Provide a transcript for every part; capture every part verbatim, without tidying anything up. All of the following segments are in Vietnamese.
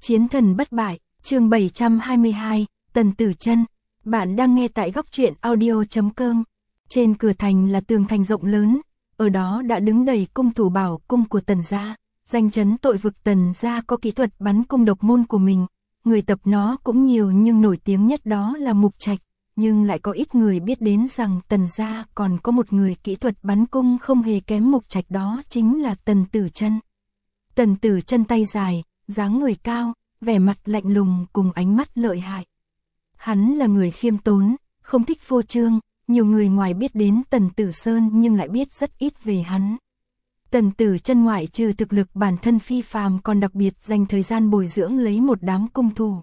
Chiến thần bất bại, chương bảy trăm hai mươi hai, Tần Tử Chân. Bạn đang nghe tại góc truyện audio chấm com. Trên cửa thành là tường thành rộng lớn, ở đó đã đứng đầy cung thủ bảo cung của Tần gia. Danh chấn tội vực Tần gia có kỹ thuật bắn cung độc môn của mình, người tập nó cũng nhiều nhưng nổi tiếng nhất đó là Mục Trạch. Nhưng lại có ít người biết đến rằng Tần gia còn có một người kỹ thuật bắn cung không hề kém Mục Trạch, đó chính là Tần Tử Chân. Tần Tử Chân tay dài, dáng người cao, vẻ mặt lạnh lùng cùng ánh mắt lợi hại. Hắn là người khiêm tốn, không thích phô trương, nhiều người ngoài biết đến Tần Tử Sơn nhưng lại biết rất ít về hắn. Tần Tử Chân ngoại trừ thực lực bản thân phi phàm còn đặc biệt dành thời gian bồi dưỡng lấy một đám cung thủ.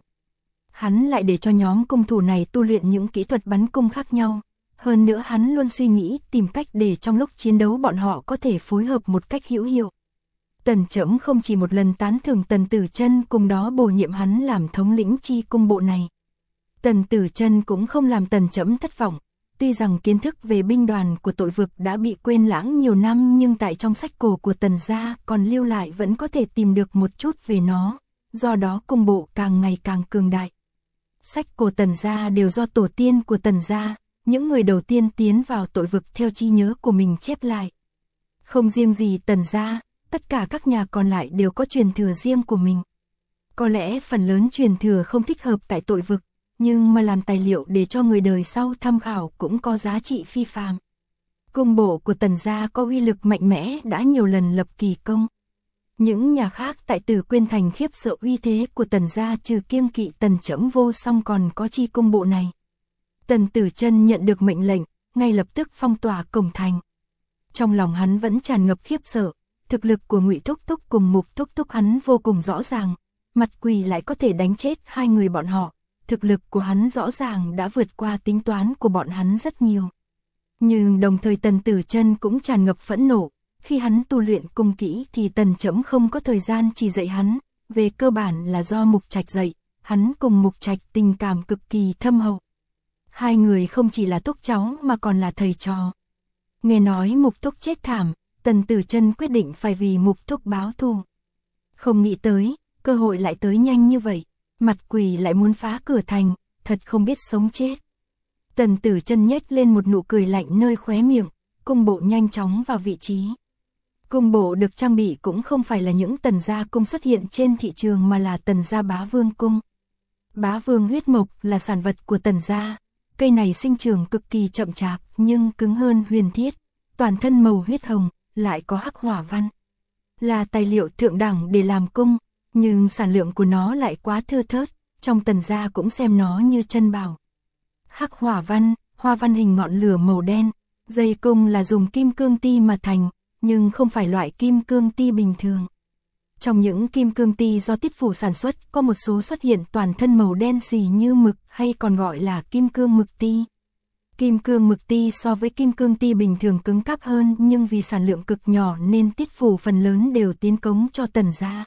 Hắn lại để cho nhóm cung thủ này tu luyện những kỹ thuật bắn cung khác nhau. Hơn nữa hắn luôn suy nghĩ tìm cách để trong lúc chiến đấu bọn họ có thể phối hợp một cách hữu hiệu. Tần Chẫm không chỉ một lần tán thưởng Tần Tử Chân, cùng đó bổ nhiệm hắn làm thống lĩnh chi cung bộ này. Tần Tử Chân cũng không làm Tần Chẫm thất vọng. Tuy rằng kiến thức về binh đoàn của tội vực đã bị quên lãng nhiều năm, nhưng tại trong sách cổ của Tần gia còn lưu lại vẫn có thể tìm được một chút về nó. Do đó cung bộ càng ngày càng cường đại. Sách cổ Tần gia đều do tổ tiên của Tần gia, những người đầu tiên tiến vào tội vực theo trí nhớ của mình chép lại. Không riêng gì Tần gia, tất cả các nhà còn lại đều có truyền thừa riêng của mình. Có lẽ phần lớn truyền thừa không thích hợp tại tội vực, nhưng mà làm tài liệu để cho người đời sau tham khảo cũng có giá trị phi phàm. Cung bộ của Tần gia có uy lực mạnh mẽ, đã nhiều lần lập kỳ công. Những nhà khác tại Tử Quyên thành khiếp sợ uy thế của Tần gia, trừ kiêng kỵ Tần Chẫm vô song còn có chi cung bộ này. Tần Tử Chân nhận được mệnh lệnh, ngay lập tức phong tỏa cổng thành. Trong lòng hắn vẫn tràn ngập khiếp sợ, thực lực của Ngụy Thúc Thúc cùng Mục Thúc Thúc hắn vô cùng rõ ràng, Mặt Quỷ lại có thể đánh chết hai người bọn họ, thực lực của hắn rõ ràng đã vượt qua tính toán của bọn hắn rất nhiều. Nhưng đồng thời Tần Tử Chân cũng tràn ngập phẫn nộ. Khi hắn tu luyện cung kỹ thì Tần Chẫm không có thời gian chỉ dạy hắn, về cơ bản là do Mục Trạch dạy, hắn cùng Mục Trạch tình cảm cực kỳ thâm hậu. Hai người không chỉ là thúc cháu mà còn là thầy trò. Nghe nói Mục Thúc chết thảm, Tần Tử Chân quyết định phải vì Mục Thúc báo thù. Không nghĩ tới, cơ hội lại tới nhanh như vậy, Mặt Quỷ lại muốn phá cửa thành, thật không biết sống chết. Tần Tử Chân nhếch lên một nụ cười lạnh nơi khóe miệng, cung bộ nhanh chóng vào vị trí. Cung bộ được trang bị cũng không phải là những Tần gia cung xuất hiện trên thị trường mà là Tần gia Bá Vương cung. Bá Vương huyết mộc là sản vật của Tần gia, cây này sinh trưởng cực kỳ chậm chạp nhưng cứng hơn huyền thiết, toàn thân màu huyết hồng, lại có hắc hỏa văn. Là tài liệu thượng đẳng để làm cung, nhưng sản lượng của nó lại quá thưa thớt, trong Tần gia cũng xem nó như chân bảo. Hắc hỏa văn, hoa văn hình ngọn lửa màu đen, dây cung là dùng kim cương ti mà thành, nhưng không phải loại kim cương ti bình thường. Trong những kim cương ti do Tiết Phủ sản xuất, có một số xuất hiện toàn thân màu đen xì như mực, hay còn gọi là kim cương mực ti. Kim cương mực ti so với kim cương ti bình thường cứng cáp hơn, nhưng vì sản lượng cực nhỏ nên Tiết Phủ phần lớn đều tiến cống cho Tần gia.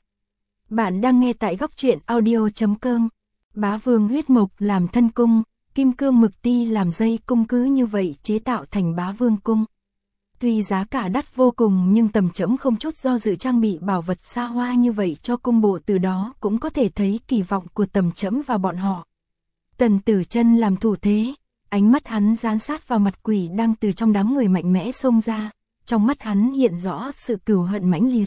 Bạn đang nghe tại góc truyện audio chấm com. Bá Vương huyết mộc làm thân cung, kim cương mực ti làm dây cung, cứ như vậy chế tạo thành Bá Vương cung. Tuy giá cả đắt vô cùng nhưng Tần Chẫm không chút do dự trang bị bảo vật xa hoa như vậy cho cung bộ, từ đó cũng có thể thấy kỳ vọng của Tần Chẫm vào bọn họ. Tần Tử Chân làm thủ thế, ánh mắt hắn dán sát vào Mặt Quỷ đang từ trong đám người mạnh mẽ xông ra, trong mắt hắn hiện rõ sự cừu hận mãnh liệt.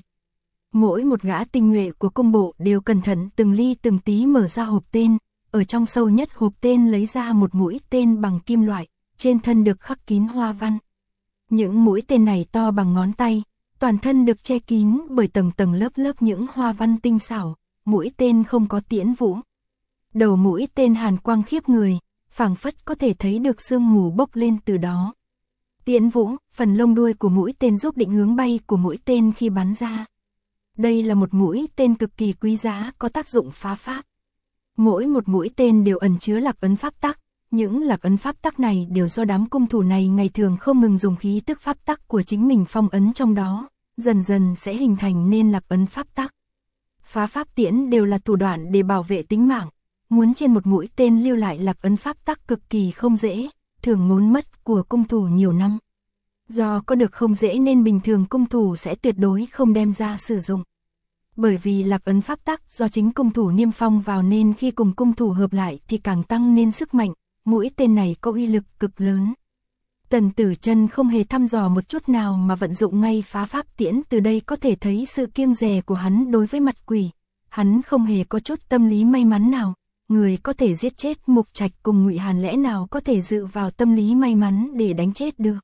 Mỗi một gã tinh nhuệ của cung bộ đều cẩn thận từng ly từng tí mở ra hộp tên, ở trong sâu nhất hộp tên lấy ra một mũi tên bằng kim loại, trên thân được khắc kín hoa văn. Những mũi tên này to bằng ngón tay, toàn thân được che kín bởi tầng tầng lớp lớp những hoa văn tinh xảo, mũi tên không có tiễn vũ. Đầu mũi tên hàn quang khiếp người, phảng phất có thể thấy được sương mù bốc lên từ đó. Tiễn vũ, phần lông đuôi của mũi tên giúp định hướng bay của mũi tên khi bắn ra. Đây là một mũi tên cực kỳ quý giá, có tác dụng phá pháp. Mỗi một mũi tên đều ẩn chứa lạc ấn pháp tắc. Những lạc ấn pháp tắc này đều do đám cung thủ này ngày thường không ngừng dùng khí tức pháp tắc của chính mình phong ấn trong đó, dần dần sẽ hình thành nên lạc ấn pháp tắc. Phá pháp tiễn đều là thủ đoạn để bảo vệ tính mạng, muốn trên một mũi tên lưu lại lạc ấn pháp tắc cực kỳ không dễ, thường ngốn mất của cung thủ nhiều năm. Do có được không dễ nên bình thường cung thủ sẽ tuyệt đối không đem ra sử dụng. Bởi vì lạc ấn pháp tắc do chính cung thủ niêm phong vào nên khi cùng cung thủ hợp lại thì càng tăng nên sức mạnh, mũi tên này có uy lực cực lớn. Tần Tử Chân không hề thăm dò một chút nào mà vận dụng ngay phá pháp tiễn, từ đây có thể thấy sự kiêng dè của hắn đối với mặt quỷ. Hắn không hề có chút tâm lý may mắn nào, người có thể giết chết Mục Trạch cùng Ngụy Hàn lẽ nào có thể dựa vào tâm lý may mắn để đánh chết được.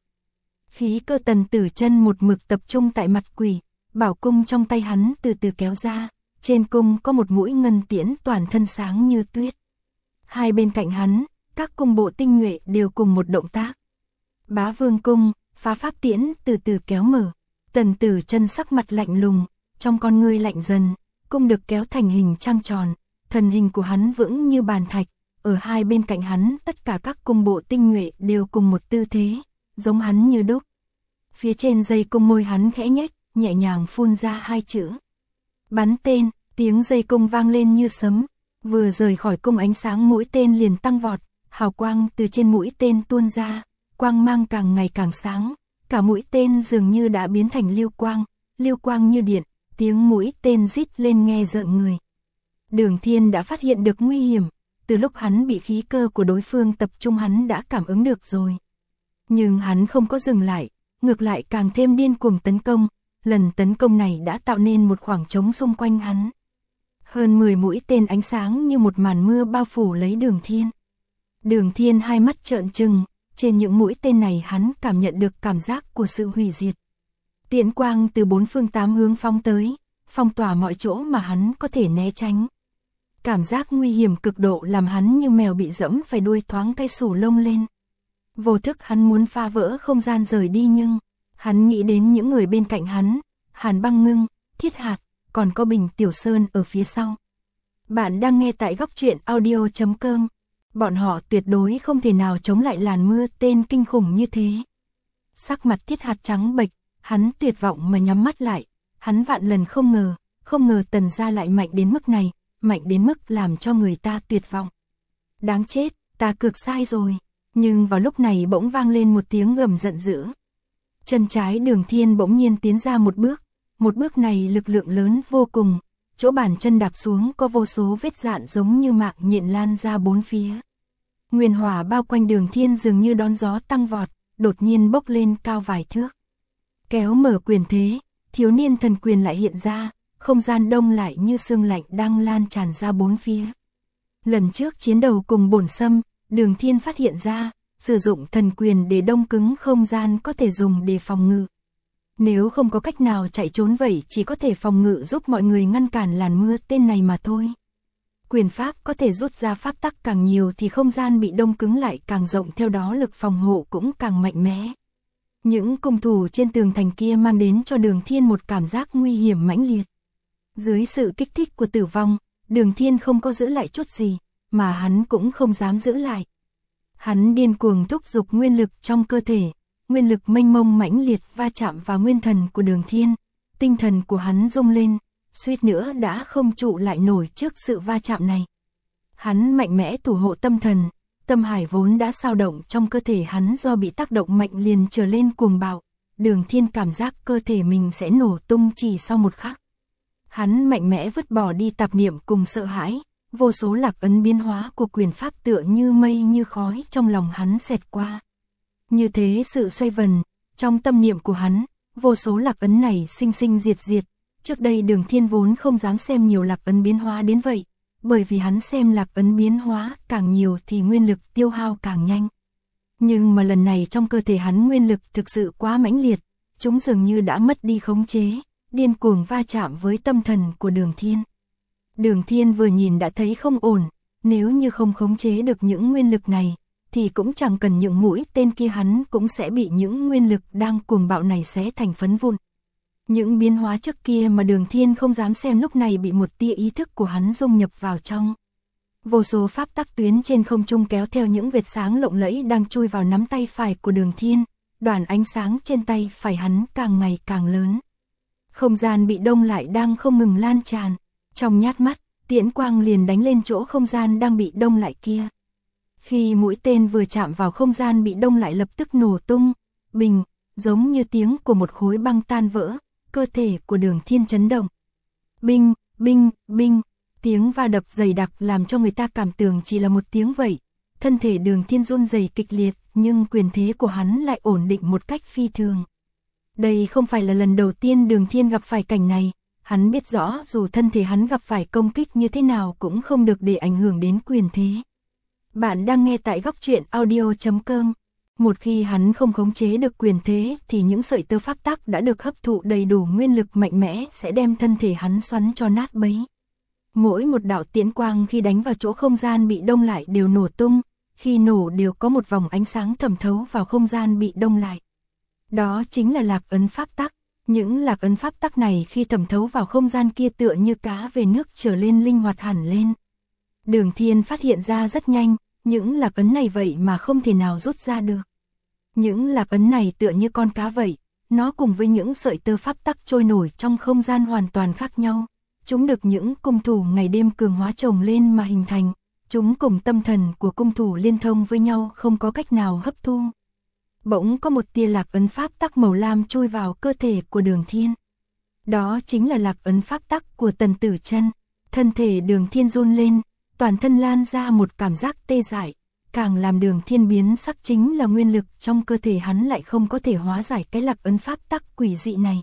Khí cơ Tần Tử Chân một mực tập trung tại mặt quỷ, bảo cung trong tay hắn từ từ kéo ra, trên cung có một mũi ngân tiễn toàn thân sáng như tuyết. Hai bên cạnh hắn, các cung bộ tinh nhuệ đều cùng một động tác. Bá Vương cung, phá pháp tiễn từ từ kéo mở, Tần Tử Chân sắc mặt lạnh lùng, trong con ngươi lạnh dần, cung được kéo thành hình trăng tròn, thần hình của hắn vững như bàn thạch, ở hai bên cạnh hắn tất cả các cung bộ tinh nhuệ đều cùng một tư thế, giống hắn như đúc. Phía trên dây cung môi hắn khẽ nhếch, nhẹ nhàng phun ra hai chữ. Bắn tên, tiếng dây cung vang lên như sấm, vừa rời khỏi cung ánh sáng mũi tên liền tăng vọt, hào quang từ trên mũi tên tuôn ra, quang mang càng ngày càng sáng, cả mũi tên dường như đã biến thành lưu quang, lưu quang như điện, tiếng mũi tên rít lên nghe rợn người. Đường Thiên đã phát hiện được nguy hiểm, từ lúc hắn bị khí cơ của đối phương tập trung hắn đã cảm ứng được rồi. Nhưng hắn không có dừng lại, ngược lại càng thêm điên cuồng tấn công, lần tấn công này đã tạo nên một khoảng trống xung quanh hắn. Hơn mười mũi tên ánh sáng như một màn mưa bao phủ lấy Đường Thiên. Đường Thiên hai mắt trợn trừng, trên những mũi tên này hắn cảm nhận được cảm giác của sự hủy diệt. Tiễn quang từ bốn phương tám hướng phóng tới, phong tỏa mọi chỗ mà hắn có thể né tránh. Cảm giác nguy hiểm cực độ làm hắn như mèo bị dẫm phải đuôi thoáng cái sủ lông lên. Vô thức hắn muốn phá vỡ không gian rời đi nhưng, hắn nghĩ đến những người bên cạnh hắn, Hàn Băng Ngưng, Thiết Hạt, còn có Bình Tiểu Sơn ở phía sau. Bạn đang nghe tại góc truyện audio chấm com. Bọn họ tuyệt đối không thể nào chống lại làn mưa tên kinh khủng như thế. Sắc mặt Thiết Hạt trắng bệch, hắn tuyệt vọng mà nhắm mắt lại. Hắn vạn lần không ngờ, không ngờ Tần gia lại mạnh đến mức này, mạnh đến mức làm cho người ta tuyệt vọng. Đáng chết, ta cược sai rồi. Nhưng vào lúc này bỗng vang lên một tiếng gầm giận dữ. Chân trái Đường Thiên bỗng nhiên tiến ra một bước, một bước này lực lượng lớn vô cùng, chỗ bàn chân đạp xuống có vô số vết rạn giống như mạng nhện lan ra bốn phía. Nguyên hỏa bao quanh Đường Thiên dường như đón gió tăng vọt, đột nhiên bốc lên cao vài thước. Kéo mở quyền thế, thiếu niên thần quyền lại hiện ra, không gian đông lại như sương lạnh đang lan tràn ra bốn phía. Lần trước chiến đầu cùng Bổn Sâm, Đường Thiên phát hiện ra, sử dụng thần quyền để đông cứng không gian có thể dùng để phòng ngự. Nếu không có cách nào chạy trốn vậy chỉ có thể phòng ngự giúp mọi người ngăn cản làn mưa tên này mà thôi. Quyền pháp có thể rút ra pháp tắc càng nhiều thì không gian bị đông cứng lại càng rộng, theo đó lực phòng hộ cũng càng mạnh mẽ. Những cung thủ trên tường thành kia mang đến cho Đường Thiên một cảm giác nguy hiểm mãnh liệt. Dưới sự kích thích của tử vong, Đường Thiên không có giữ lại chút gì, mà hắn cũng không dám giữ lại. Hắn điên cuồng thúc giục nguyên lực trong cơ thể, nguyên lực mênh mông mãnh liệt va chạm vào nguyên thần của Đường Thiên, tinh thần của hắn rung lên, suýt nữa đã không trụ lại nổi trước sự va chạm này. Hắn mạnh mẽ thủ hộ tâm thần, tâm hải vốn đã sao động trong cơ thể hắn do bị tác động mạnh liền trở lên cuồng bạo, Đường Thiên cảm giác cơ thể mình sẽ nổ tung chỉ sau một khắc. Hắn mạnh mẽ vứt bỏ đi tạp niệm cùng sợ hãi, vô số lạc ấn biến hóa của quyền pháp tựa như mây như khói trong lòng hắn xẹt qua. Như thế sự xoay vần, trong tâm niệm của hắn, vô số lạc ấn này sinh sinh diệt diệt. Trước đây Đường Thiên vốn không dám xem nhiều lạc ấn biến hóa đến vậy, bởi vì hắn xem lạc ấn biến hóa càng nhiều thì nguyên lực tiêu hao càng nhanh. Nhưng mà lần này trong cơ thể hắn nguyên lực thực sự quá mãnh liệt, chúng dường như đã mất đi khống chế, điên cuồng va chạm với tâm thần của Đường Thiên. Đường Thiên vừa nhìn đã thấy không ổn, nếu như không khống chế được những nguyên lực này, thì cũng chẳng cần những mũi tên kia hắn cũng sẽ bị những nguyên lực đang cuồng bạo này xé thành phấn vụn. Những biến hóa trước kia mà Đường Thiên không dám xem lúc này bị một tia ý thức của hắn dung nhập vào trong. Vô số pháp tắc tuyến trên không trung kéo theo những vệt sáng lộng lẫy đang chui vào nắm tay phải của Đường Thiên, đoàn ánh sáng trên tay phải hắn càng ngày càng lớn. Không gian bị đông lại đang không ngừng lan tràn, trong nhát mắt, tiễn quang liền đánh lên chỗ không gian đang bị đông lại kia. Khi mũi tên vừa chạm vào không gian bị đông lại lập tức nổ tung, bình, giống như tiếng của một khối băng tan vỡ, cơ thể của Đường Thiên chấn động. Binh, binh, binh, tiếng va đập dày đặc làm cho người ta cảm tưởng chỉ là một tiếng vậy. Thân thể Đường Thiên run rẩy kịch liệt, nhưng quyền thế của hắn lại ổn định một cách phi thường. Đây không phải là lần đầu tiên Đường Thiên gặp phải cảnh này, hắn biết rõ dù thân thể hắn gặp phải công kích như thế nào cũng không được để ảnh hưởng đến quyền thế. Bạn đang nghe tại góc truyện audio chấm com. Một khi hắn không khống chế được quyền thế thì những sợi tơ pháp tắc đã được hấp thụ đầy đủ nguyên lực mạnh mẽ sẽ đem thân thể hắn xoắn cho nát bấy. Mỗi một đạo tiễn quang khi đánh vào chỗ không gian bị đông lại đều nổ tung, khi nổ đều có một vòng ánh sáng thẩm thấu vào không gian bị đông lại. Đó chính là lạc ấn pháp tắc. Những lạc ấn pháp tắc này khi thẩm thấu vào không gian kia tựa như cá về nước trở lên linh hoạt hẳn lên. Đường Thiên phát hiện ra rất nhanh, những lạc ấn này vậy mà không thể nào rút ra được. Những lạc ấn này tựa như con cá vậy, nó cùng với những sợi tơ pháp tắc trôi nổi trong không gian hoàn toàn khác nhau. Chúng được những cung thủ ngày đêm cường hóa chồng lên mà hình thành, chúng cùng tâm thần của cung thủ liên thông với nhau không có cách nào hấp thu. Bỗng có một tia lạc ấn pháp tắc màu lam chui vào cơ thể của Đường Thiên. Đó chính là lạc ấn pháp tắc của Tần Tử Chân. Thân thể Đường Thiên run lên, toàn thân lan ra một cảm giác tê dại, càng làm Đường Thiên biến sắc chính là nguyên lực trong cơ thể hắn lại không có thể hóa giải cái lạc ấn pháp tắc quỷ dị này.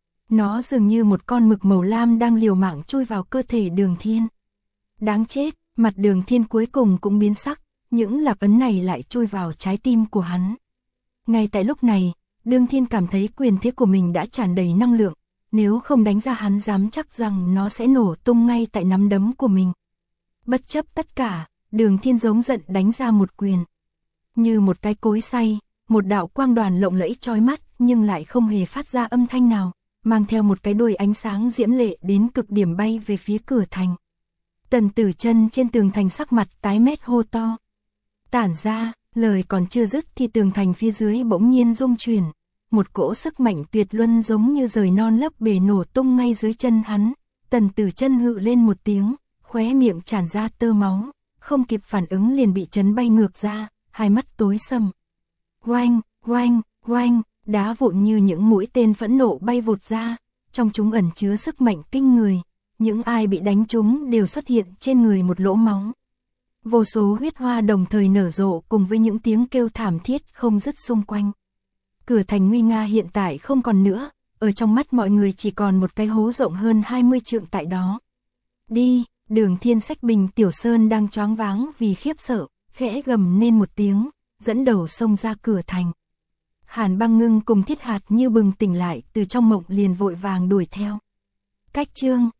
Nó dường như một con mực màu lam đang liều mạng chui vào cơ thể Đường Thiên. Đáng chết, mặt Đường Thiên cuối cùng cũng biến sắc, những lạc ấn này lại chui vào trái tim của hắn. Ngay tại lúc này, Đường Thiên cảm thấy quyền thế của mình đã tràn đầy năng lượng, nếu không đánh ra hắn dám chắc rằng nó sẽ nổ tung ngay tại nắm đấm của mình. Bất chấp tất cả, Đường Thiên giống giận đánh ra một quyền. Như một cái cối xay, một đạo quang đoàn lộng lẫy chói mắt nhưng lại không hề phát ra âm thanh nào, mang theo một cái đuôi ánh sáng diễm lệ đến cực điểm bay về phía cửa thành. Tần Tử Chân trên tường thành sắc mặt tái mét hô to. Tản ra, lời còn chưa dứt thì tường thành phía dưới bỗng nhiên rung chuyển. Một cỗ sức mạnh tuyệt luân giống như rời non lấp bể nổ tung ngay dưới chân hắn. Tần Tử Chân hự lên một tiếng, khóe miệng tràn ra tơ máu, không kịp phản ứng liền bị chấn bay ngược ra, hai mắt tối sầm. Oanh, oanh, oanh, đá vụn như những mũi tên phẫn nộ bay vụt ra, trong chúng ẩn chứa sức mạnh kinh người, những ai bị đánh trúng đều xuất hiện trên người một lỗ máu. Vô số huyết hoa đồng thời nở rộ cùng với những tiếng kêu thảm thiết không dứt xung quanh. Cửa thành nguy nga hiện tại không còn nữa, ở trong mắt mọi người chỉ còn một cái hố rộng hơn hai mươi trượng tại đó. Đi, Đường Thiên xách bình Tiểu Sơn đang choáng váng vì khiếp sợ, khẽ gầm lên một tiếng, dẫn đầu xông ra cửa thành. Hàn Băng Ngưng cùng Thiết Hạt như bừng tỉnh lại từ trong mộng liền vội vàng đuổi theo. Cách chương